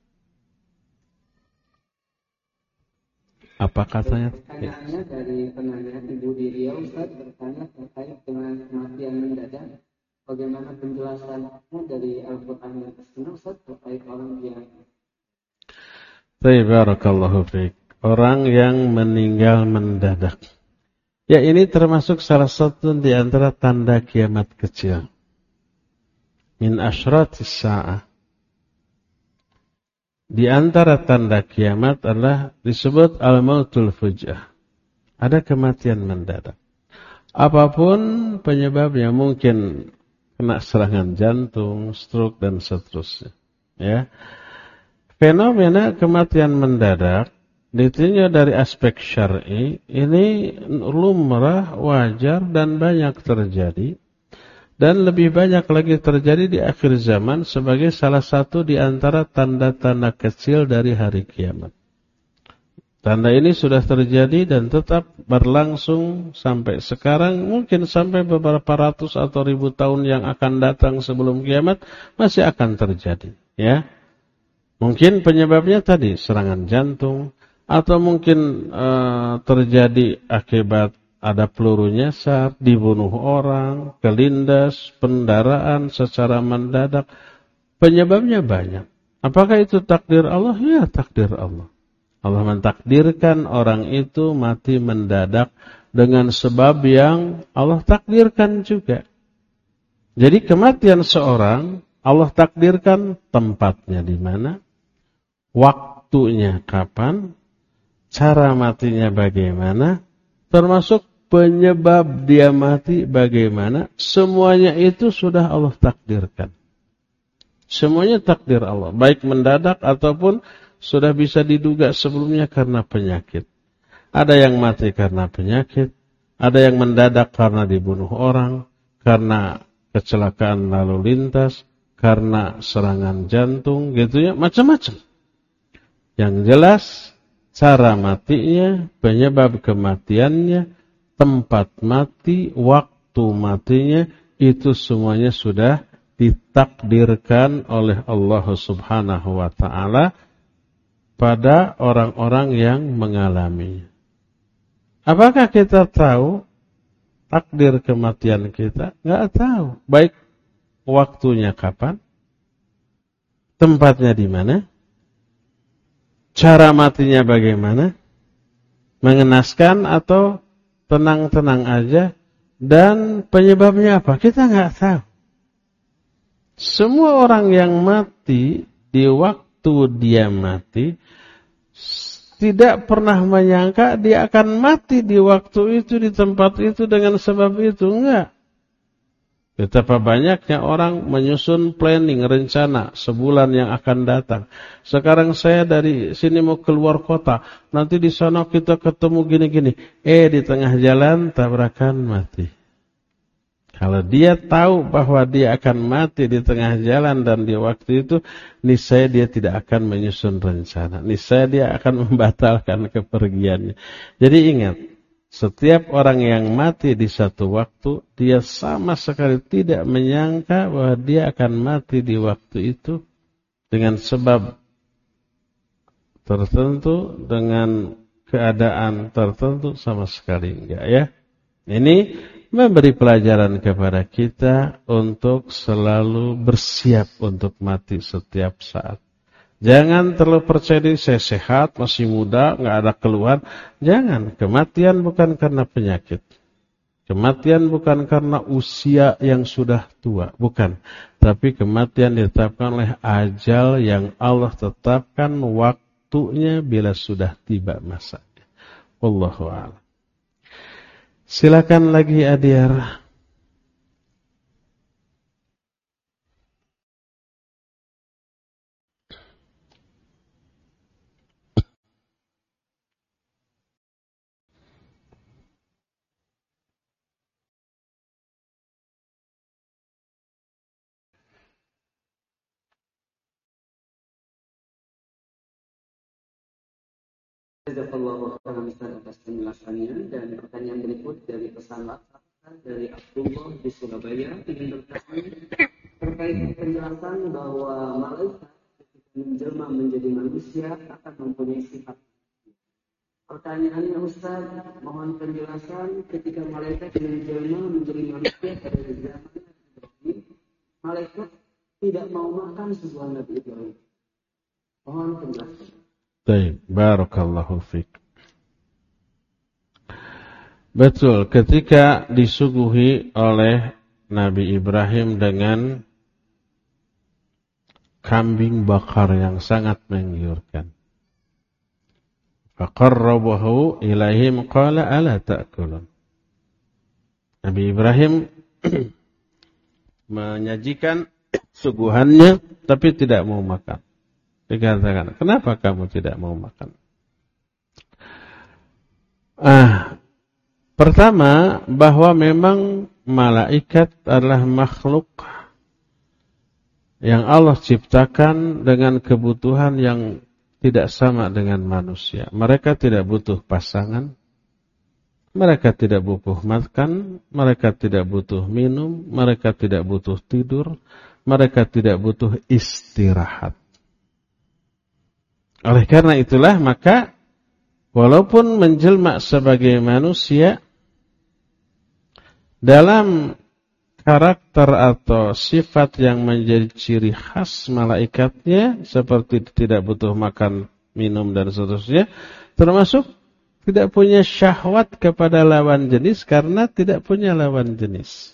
Apa katanya? Pertanyaannya dari penanya Ibu di Riau, Ustaz, bertanya terkait dengan kematian mendadak. Bagaimana penjelasannya dari Al-Quran dan As-Sunnah, Ustaz, terkait orang yang Barakallahu fiik. Orang yang meninggal mendadak. Ya, ini termasuk salah satu di antara tanda kiamat kecil. Min asyratis sa'ah. Di antara tanda kiamat adalah disebut al-mautul fujah. Ada kematian mendadak. Apapun penyebabnya, mungkin kena serangan jantung, stroke dan seterusnya. Ya. Fenomena kematian mendadak ditinjau dari aspek syar'i, ini lumrah, wajar dan banyak terjadi. Dan lebih banyak lagi terjadi di akhir zaman sebagai salah satu di antara tanda-tanda kecil dari hari kiamat. Tanda ini sudah terjadi dan tetap berlangsung sampai sekarang, mungkin sampai beberapa ratus atau ribu tahun yang akan datang sebelum kiamat masih akan terjadi. Ya, mungkin penyebabnya tadi serangan jantung, atau mungkin terjadi akibat ada peluru nyasar, dibunuh orang, kelindas, pendaraan secara mendadak. Penyebabnya banyak. Apakah itu takdir Allah? Ya, takdir Allah. Allah mentakdirkan orang itu mati mendadak dengan sebab yang Allah takdirkan juga. Jadi kematian seorang, Allah takdirkan tempatnya di mana, waktunya kapan, cara matinya bagaimana, termasuk penyebab dia mati bagaimana, semuanya itu sudah Allah takdirkan. Semuanya takdir Allah, baik mendadak ataupun sudah bisa diduga sebelumnya karena penyakit. Ada yang mati karena penyakit, ada yang mendadak karena dibunuh orang, karena kecelakaan lalu lintas, karena serangan jantung, gitu ya, macam-macam. Yang jelas, cara matinya, penyebab kematiannya, tempat mati, waktu matinya, itu semuanya sudah ditakdirkan oleh Allah Subhanahu wa ta'ala pada orang-orang yang mengalaminya. Apakah kita tahu takdir kematian kita? Enggak tahu. Baik waktunya kapan, tempatnya di mana, cara matinya bagaimana, mengenaskan atau tenang-tenang aja, dan penyebabnya apa? Kita nggak tahu. Semua orang yang mati di waktu dia mati tidak pernah menyangka dia akan mati di waktu itu, di tempat itu, dengan sebab itu. Enggak. Betapa banyaknya orang menyusun planning, rencana sebulan yang akan datang. Sekarang saya dari sini mau keluar kota, nanti di sana kita ketemu gini-gini. Di tengah jalan tabrakan mati. Kalau dia tahu bahwa dia akan mati di tengah jalan dan di waktu itu, niscaya dia tidak akan menyusun rencana. Niscaya dia akan membatalkan kepergiannya. Jadi ingat, setiap orang yang mati di satu waktu, dia sama sekali tidak menyangka bahwa dia akan mati di waktu itu dengan sebab tertentu, dengan keadaan tertentu sama sekali enggak ya. Ini memberi pelajaran kepada kita untuk selalu bersiap untuk mati setiap saat. Jangan terlalu percaya diri, saya sehat, masih muda, enggak ada keluhan. Jangan, kematian bukan karena penyakit. Kematian bukan karena usia yang sudah tua, bukan. Tapi kematian ditetapkan oleh ajal yang Allah tetapkan waktunya bila sudah tiba masanya. Wallahu a'lam. Silakan lagi Adiar. Jazakallahu khairan atas penjelasannya. Dan pertanyaan berikut dari pesan WhatsApp dari Abdullah di Surabaya ingin bertanya terkait penjelasan bahwa malaikat ketika menjelma menjadi manusia akan mempunyai sifat. Pertanyaannya Ustaz, mohon penjelasan ketika malaikat menjelma menjadi manusia pada zaman Ibrahim, malaikat tidak mau makan sebuah Nabi Ibrahim. Mohon penjelasan. Baik, barakallahu fiik. Betul, ketika disuguhi oleh Nabi Ibrahim dengan kambing bakar yang sangat menggiurkan. Faqarrabahu ilaihim qala ala ta'kulun. Nabi Ibrahim menyajikan suguhannya tapi tidak mau makan. Dikatakan, kenapa kamu tidak mau makan? Pertama, bahwa memang malaikat adalah makhluk yang Allah ciptakan dengan kebutuhan yang tidak sama dengan manusia. Mereka tidak butuh pasangan, mereka tidak butuh makan, mereka tidak butuh minum, mereka tidak butuh tidur, mereka tidak butuh istirahat. Oleh karena itulah maka walaupun menjelma sebagai manusia dalam karakter atau sifat yang menjadi ciri khas malaikatnya seperti tidak butuh makan, minum dan seterusnya, termasuk tidak punya syahwat kepada lawan jenis karena tidak punya lawan jenis.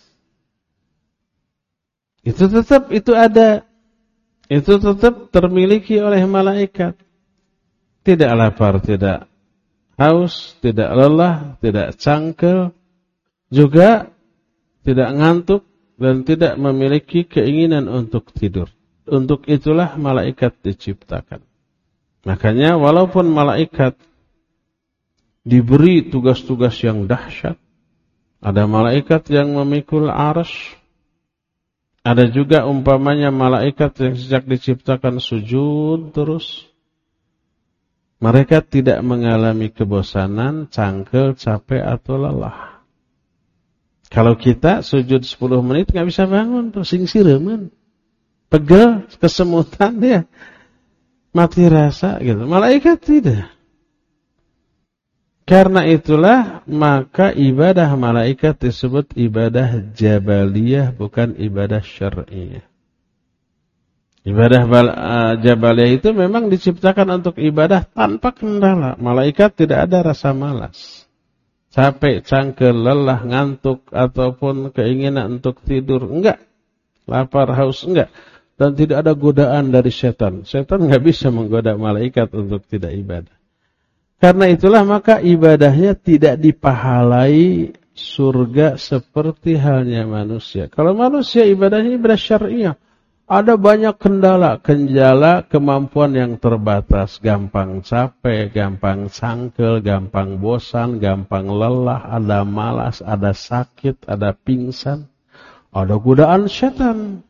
Itu tetap ada. Itu tetap termiliki oleh malaikat. Tidak lapar, tidak haus, tidak lelah, tidak cangkel, juga tidak ngantuk dan tidak memiliki keinginan untuk tidur. Untuk itulah malaikat diciptakan. Makanya walaupun malaikat diberi tugas-tugas yang dahsyat, ada malaikat yang memikul arsy, ada juga umpamanya malaikat yang sejak diciptakan sujud terus. Mereka tidak mengalami kebosanan, cangkel, capek atau lelah. Kalau kita sujud 10 menit nggak bisa bangun, pusing sireman, pegel, kesemutan dia, mati rasa gitu. Malaikat tidak. Karena itulah maka ibadah malaikat disebut ibadah jabaliyah, bukan ibadah syar'iyah. Ibadah jabaliyah itu memang diciptakan untuk ibadah tanpa kendala. Malaikat tidak ada rasa malas, capek, cangkel, lelah, ngantuk, ataupun keinginan untuk tidur. Enggak. Lapar, haus, enggak. Dan tidak ada godaan dari setan. Setan enggak bisa menggoda malaikat untuk tidak ibadah. Karena itulah maka ibadahnya tidak dipahalai surga seperti halnya manusia. Kalau manusia ibadahnya ibadah syariah, ada banyak kendala, kemampuan yang terbatas, gampang capek, gampang cangkel, gampang bosan, gampang lelah, ada malas, ada sakit, ada pingsan, ada godaan setan.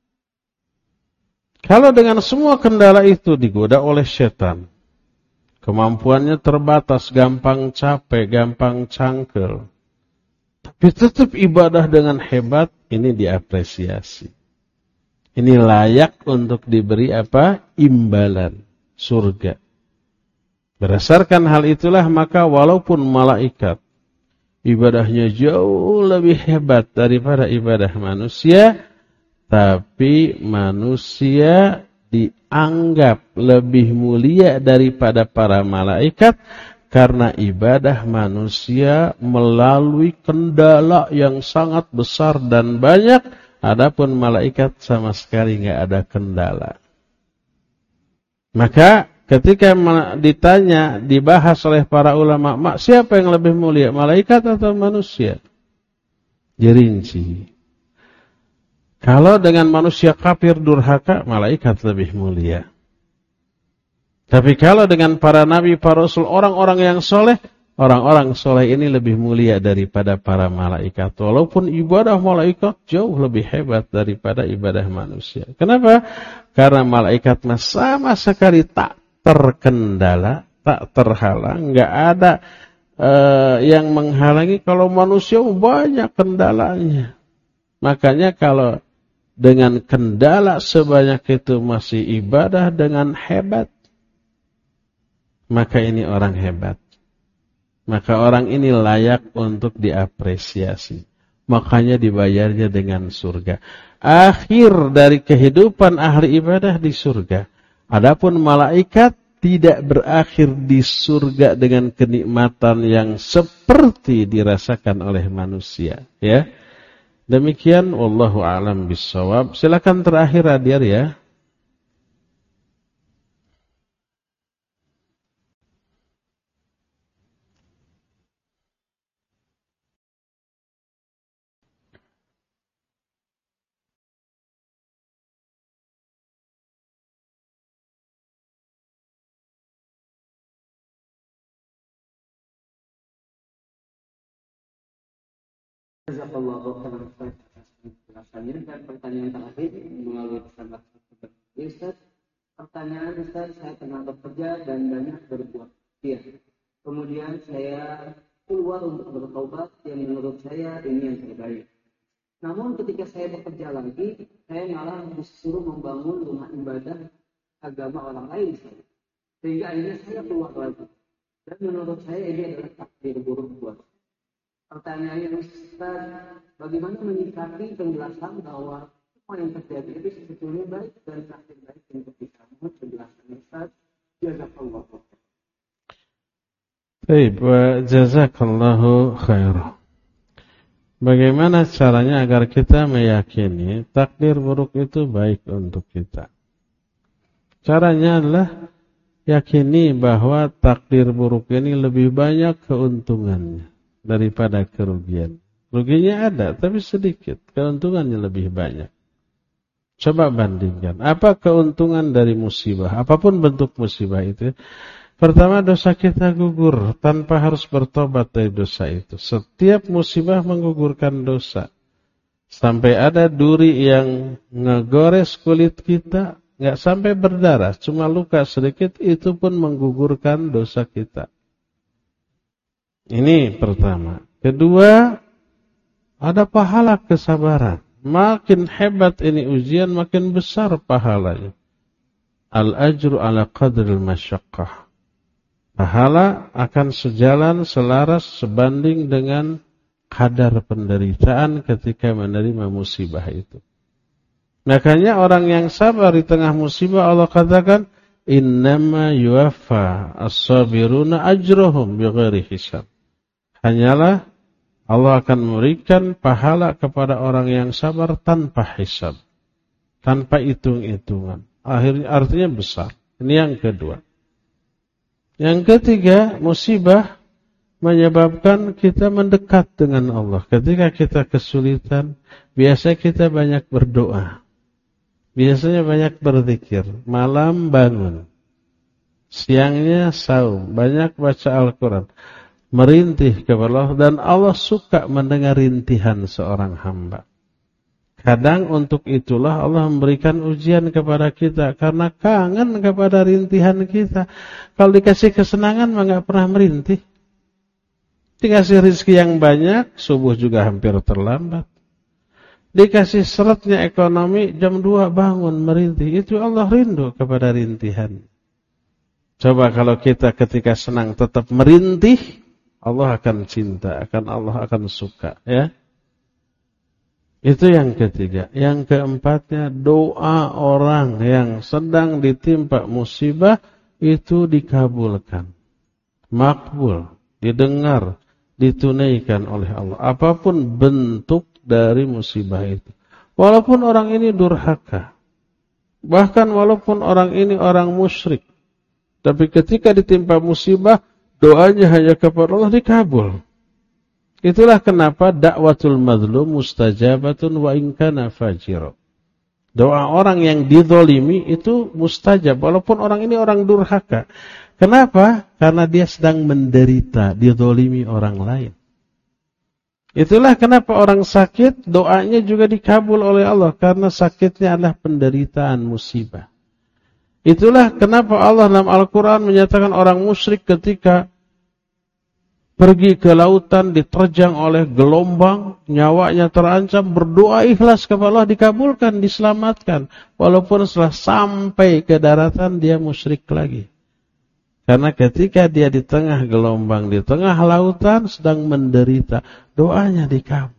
Kalau dengan semua kendala itu digoda oleh setan, kemampuannya terbatas, gampang capek, gampang cangkel, tapi tetap ibadah dengan hebat, ini diapresiasi. Ini layak untuk diberi apa? Imbalan surga. Berdasarkan hal itulah maka walaupun malaikat ibadahnya jauh lebih hebat daripada ibadah manusia, tapi manusia dianggap lebih mulia daripada para malaikat karena ibadah manusia melalui kendala yang sangat besar dan banyak, adapun malaikat sama sekali nggak ada kendala. Maka ketika ditanya, dibahas oleh para ulama, siapa yang lebih mulia, malaikat atau manusia? Dirinci. Kalau dengan manusia kafir durhaka, malaikat lebih mulia. Tapi kalau dengan para nabi, para rasul, orang-orang yang soleh, orang-orang soleh ini lebih mulia daripada para malaikat. Walaupun ibadah malaikat jauh lebih hebat daripada ibadah manusia. Kenapa? Karena malaikat sama sekali tak terkendala, tak terhalang, nggak ada yang menghalangi. Kalau manusia banyak kendalanya. Makanya kalau dengan kendala sebanyak itu masih ibadah dengan hebat, maka ini orang hebat. Maka orang ini layak untuk diapresiasi. Makanya dibayarnya dengan surga. Akhir dari kehidupan ahli ibadah di surga. Adapun malaikat tidak berakhir di surga dengan kenikmatan yang seperti dirasakan oleh manusia. Ya, demikian. Wallahu a'lam bishawab. Silakan terakhir Adyar ya. Jazakallahu khairan atas penjelasannya. Dan pertanyaan terakhir melalui pesan WhatsApp Ustaz. Pertanyaan Ustaz, saya pernah bekerja dan banyak berbuat maksiat. Kemudian saya keluar untuk bertobat yang menurut saya ini yang terbaik. Namun ketika saya bekerja lagi, saya malah disuruh membangun rumah ibadah agama orang lain. Sehingga akhirnya saya keluar lagi. Dan menurut saya ini adalah takdir buruk buat saya. Pertanyaannya Ustaz, bagaimana menyikapi penjelasan bahwa semua yang terjadi itu sebetulnya baik dan takdir baik untuk kita? Mohon penjelasan Ustaz. Jazakallahu khairan. Baik, jazakallahu khairan. Bagaimana caranya agar kita meyakini takdir buruk itu baik untuk kita? Caranya adalah yakini bahwa takdir buruk ini lebih banyak keuntungannya daripada kerugian. Ruginya ada, tapi sedikit. Keuntungannya lebih banyak. Coba bandingkan. Apa keuntungan dari musibah? Apapun bentuk musibah itu. Pertama, dosa kita gugur tanpa harus bertobat dari dosa itu. Setiap musibah menggugurkan dosa. Sampai ada duri yang ngegores kulit kita, nggak sampai berdarah, cuma luka sedikit, itu pun menggugurkan dosa kita. Ini pertama. Kedua, ada pahala kesabaran. Makin hebat ini ujian, makin besar pahalanya. Al-ajru ala qadril masyaqqah. Pahala akan sejalan, selaras, sebanding dengan kadar penderitaan ketika menerima musibah itu. Makanya orang yang sabar di tengah musibah, Allah katakan, innama yuwaffa as-sabiruna ajrahum bighairi hisab. Hanyalah Allah akan memberikan pahala kepada orang yang sabar tanpa hisab, tanpa hitung-hitungan. Akhirnya artinya besar. Ini yang kedua. Yang ketiga, musibah menyebabkan kita mendekat dengan Allah. Ketika kita kesulitan, biasa kita banyak berdoa. Biasanya banyak berzikir. Malam bangun. Siangnya saum. Banyak baca Al-Quran. Merintih kepada Allah. Dan Allah suka mendengar rintihan seorang hamba. Kadang untuk itulah Allah memberikan ujian kepada kita. Karena kangen kepada rintihan kita. Kalau dikasih kesenangan mah gak pernah merintih. Dikasih rezeki yang banyak, subuh juga hampir terlambat. Dikasih seretnya ekonomi, jam 2 bangun merintih. Itu Allah rindu kepada rintihan. Coba kalau kita ketika senang tetap merintih, Allah akan cinta, Allah akan suka, ya. Itu yang ketiga. Yang keempatnya, doa orang yang sedang ditimpa musibah itu dikabulkan. Makbul, didengar, ditunaikan oleh Allah. Apapun bentuk dari musibah itu. Walaupun orang ini durhaka. Bahkan walaupun orang ini orang musyrik. Tapi ketika ditimpa musibah, doanya hanya kepada Allah dikabul. Itulah kenapa dakwatul mazlum mustajabatun wa in kana fajira. Doa orang yang dizalimi itu mustajab walaupun orang ini orang durhaka. Kenapa? Karena dia sedang menderita, dizalimi orang lain. Itulah kenapa orang sakit doanya juga dikabul oleh Allah karena sakitnya adalah penderitaan musibah. Itulah kenapa Allah dalam Al-Qur'an menyatakan orang musyrik ketika pergi ke lautan diterjang oleh gelombang, nyawanya terancam, berdoa ikhlas kepada Allah dikabulkan, diselamatkan. Walaupun setelah sampai ke daratan dia musyrik lagi. Karena ketika dia di tengah gelombang, di tengah lautan sedang menderita, doanya dikabul.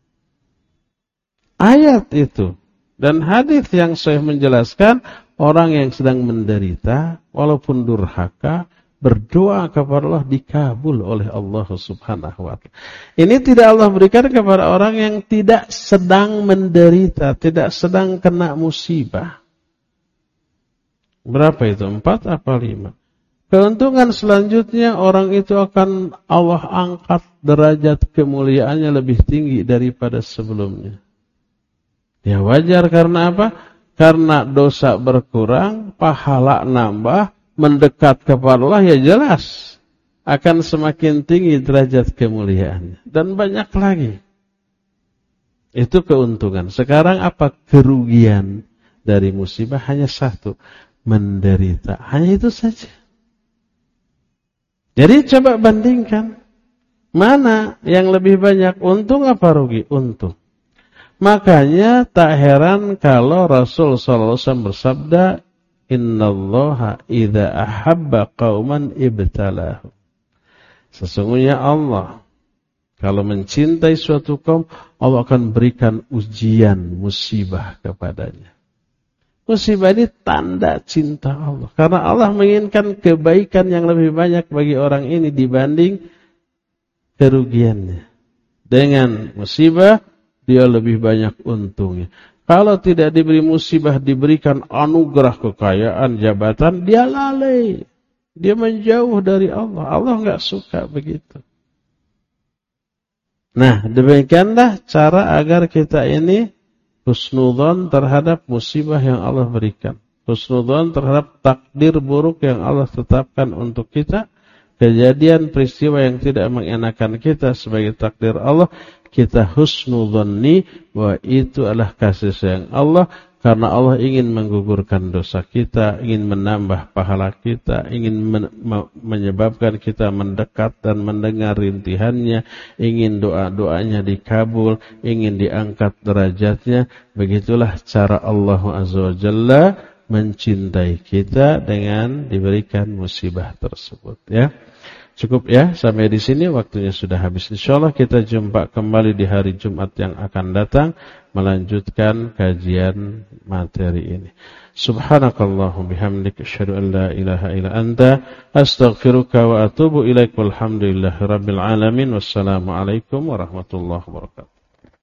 Ayat itu dan hadis yang sahih menjelaskan orang yang sedang menderita walaupun durhaka berdoa kepada Allah dikabul oleh Allah Subhanahu wa taala. Ini tidak Allah berikan kepada orang yang tidak sedang menderita, tidak sedang kena musibah. Berapa itu? 4 apa 5? Keuntungan selanjutnya orang itu akan Allah angkat derajat kemuliaannya lebih tinggi daripada sebelumnya. Ya wajar karena apa? Karena dosa berkurang, pahala nambah, mendekat kepada Allah ya jelas akan semakin tinggi derajat kemuliaannya dan banyak lagi. Itu keuntungan. Sekarang apa kerugian dari musibah? Hanya satu, menderita. Hanya itu saja. Jadi coba bandingkan mana yang lebih banyak untung apa rugi? Untung. Makanya tak heran kalau Rasul sallallahu alaihi wasallam bersabda, innallaha idza ahabba qauman ibtalahu. Sesungguhnya Allah kalau mencintai suatu kaum, Allah akan berikan ujian musibah kepadanya. Musibah ini tanda cinta Allah. Karena Allah menginginkan kebaikan yang lebih banyak bagi orang ini dibanding kerugiannya. Dengan musibah, dia lebih banyak untungnya. Kalau tidak diberi musibah, diberikan anugerah kekayaan, jabatan, dia lalai. Dia menjauh dari Allah. Allah enggak suka begitu. Nah, demikianlah cara agar kita ini husnudzon terhadap musibah yang Allah berikan. Husnudzon terhadap takdir buruk yang Allah tetapkan untuk kita. Kejadian peristiwa yang tidak mengenakan kita sebagai takdir Allah, kita husnudzonni bahwa itu adalah kasih sayang Allah. Karena Allah ingin menggugurkan dosa kita, ingin menambah pahala kita, ingin menyebabkan kita mendekat dan mendengar rintihannya, ingin doa-doanya dikabul, ingin diangkat derajatnya. Begitulah cara Allah Azza wa Jalla mencintai kita dengan diberikan musibah tersebut. Ya, cukup ya sampai di sini, waktunya sudah habis. Insyaallah kita jumpa kembali di hari Jumat yang akan datang, melanjutkan kajian materi ini. Subhanakallahumma bihamdika asyhadu an la ilaha illa anta astaghfiruka wa atubu ilaik. Walhamdulillahirabbil alamin. Wassalamu alaikum warahmatullahi wabarakatuh.